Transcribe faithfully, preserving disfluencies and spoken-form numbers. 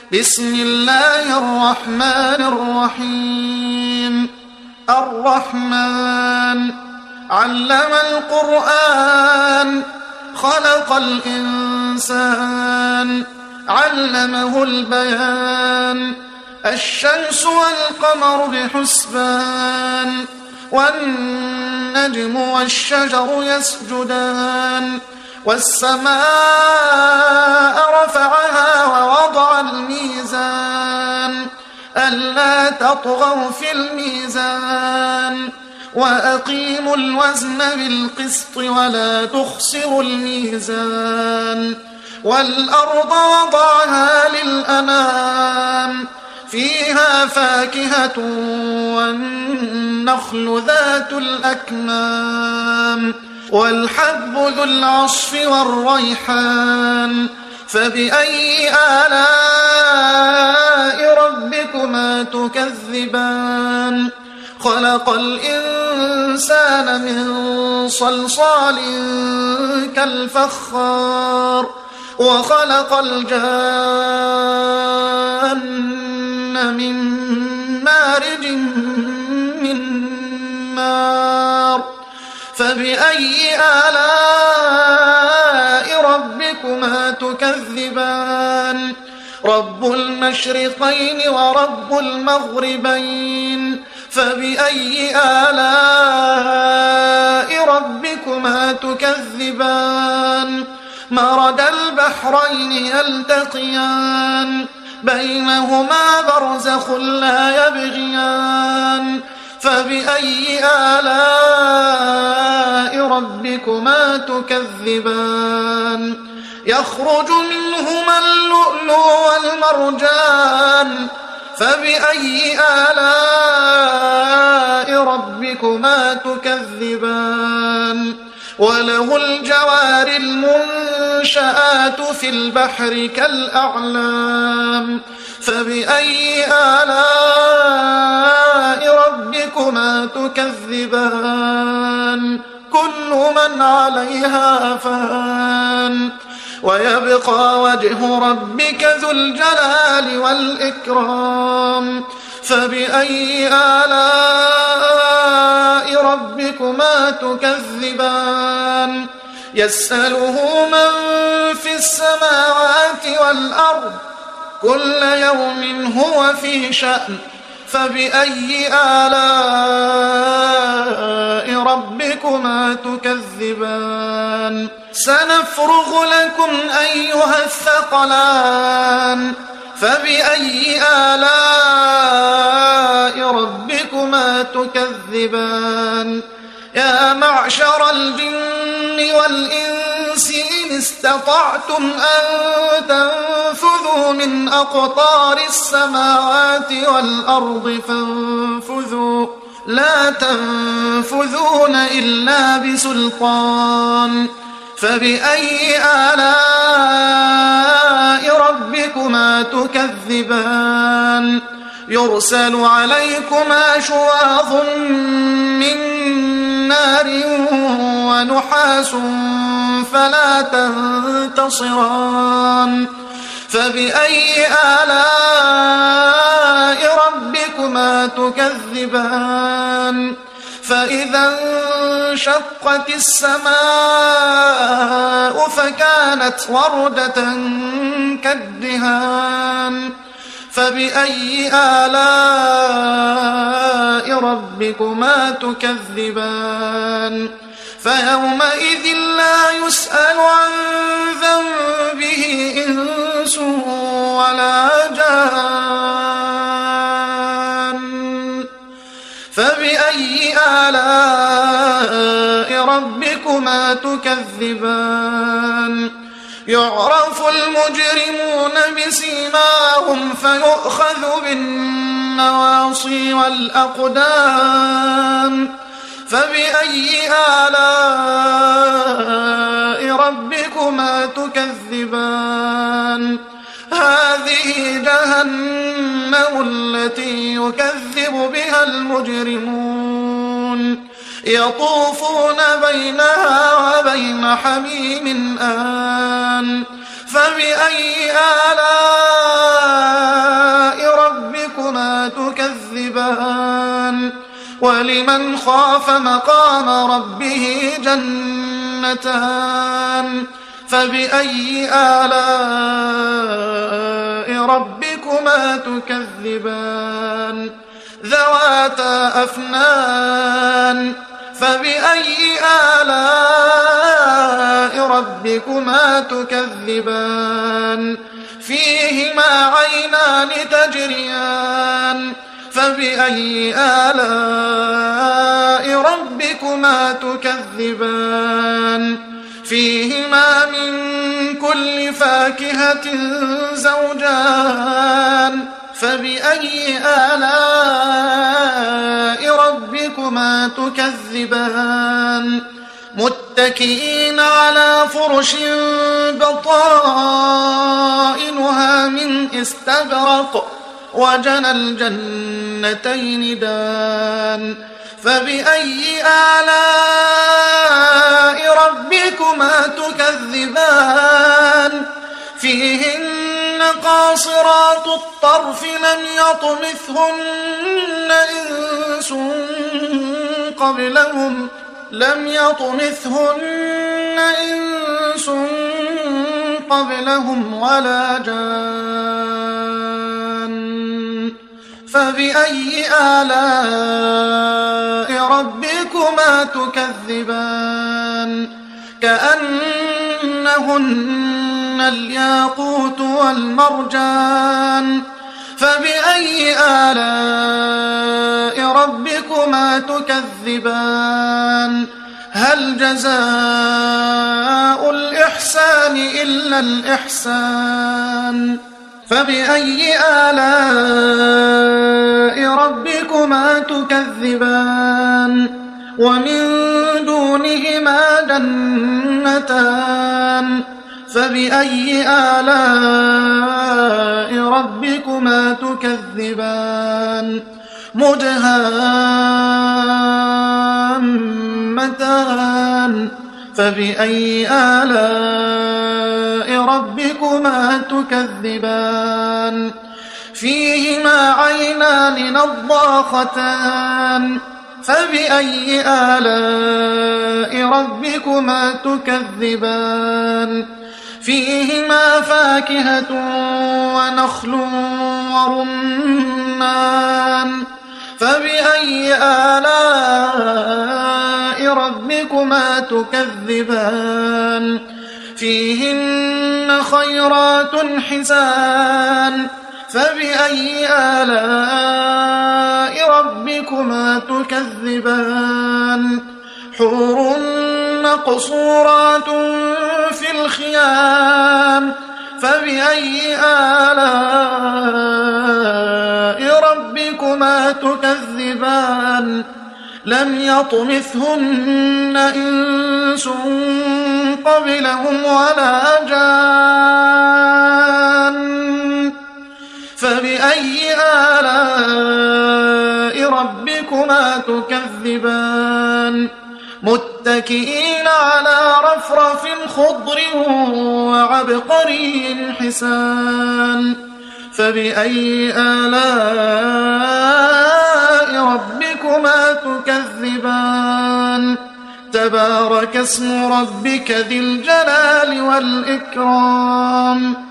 بسم الله الرحمن الرحيم الرحمن علم القرآن خلق الإنسان علمه البيان الشمس والقمر بحسبان والنجم والشجر يسجدان والسماء رفعها ووضع الميزان ألا تطغوا في الميزان وأقيموا الوزن بالقسط ولا تخسروا الميزان والأرض وضعها للأنام فيها فاكهة والنخل ذات الأكمام والحب ذو العصف والريحان فبأي آلاء ربكما تكذبان خلق الإنسان من صلصال كالفخار وخلق الجان من مارج من نار فبأي آلاء ربكما تكذبان رب المشرقين ورب المغربين فبأي آلاء ربكما تكذبان مرج البحرين يلتقيان بينهما برزخ لا يبغيان فبأي آلاء ربكما تكذبان يخرج منهما اللؤلؤ والمرجان فبأي آلاء ربكما تكذبان وله الجوار المنشآت في البحر كالأعلام فبأي آلاء ربكما تكذبان كل من عليها فان ويبقى وجه ربك ذو الجلال والإكرام فبأي آلاء ربكما تكذبان يسأله من في السماوات والأرض كل يوم هو في شأن فبأي آلاء ربكما تكذبان سنفرغ لكم أيها الثقلان فبأي آلاء ربكما تكذبان يا معشر الجن والإنس إن استطعتم أن تنفذوا من أقطار السماوات والأرض فانفذوا لا تنفذون إلا بسلطان فبأي آلاء ربكما تكذبان يرسل عليكما شواظ من نار ونحاس فلا تنتصران فبأي آلاء ربكما تكذبان فإذا انشقت السماء فكانت وردة كالدهان فبأي آلاء ربكما تكذبان فيومئذ لا يسأل عن ذنبه إنس ولا جان فبأي آلاء ربكما تكذبان يعرف المجرمون بسيماهم فيؤخذ بالنواصي والأقدام فبأي آلاء ربكما تكذبان هذه جهنم التي يكذب بها المجرمون يطوفون بينها وبين حميم آن فبأي آلاء ولمن خاف مقام ربه جنتان فبأي آلاء ربكما تكذبان ذواتا أفنان فبأي آلاء ربكما تكذبان فيهما عينان تجريان فبأي آلاء ربكما تكذبان فيهما من كل فاكهة زوجان فبأي آلاء ربكما تكذبان متكئين على فرش بطائنها من استبرق وجنى الجنتين دان فبأي آلاء ربكما تكذبان فيهن قاصرات الطرف لم يطمثهن إنس قبلهم لم يطمثهن إنس قبلهم ولا جان فبأي آلاء ربكما تكذبان كأنهن الياقوت والمرجان فبأي آلاء ربكما تكذبان هل جزاء الإحسان إلا الإحسان فبأي آلاء ربكما تكذبان ومن دونهما جنتان فبأي آلاء ربكما تكذبان مدهامتان فبأي آلاء ربكما تكذبان فيهما عينان نضاختان فبأي آلاء ربكما تكذبان فيهما فاكهة ونخل ورمان فبأي آلاء ربكما تكذبان فيهن خيرات حسان فبأي آلاء ربكما تكذبان حور مقصورات في الخيام فبأي آلاء ربكما تكذبان لم يطمثهن إنس قبلهم ولا جان فبأي آلاء ربكما تكذبان متكئين على رفرف خضر وعبقري حسان فبأي آلاء ربكما تكذبان تبارك اسم ربك ذي الجلال والإكرام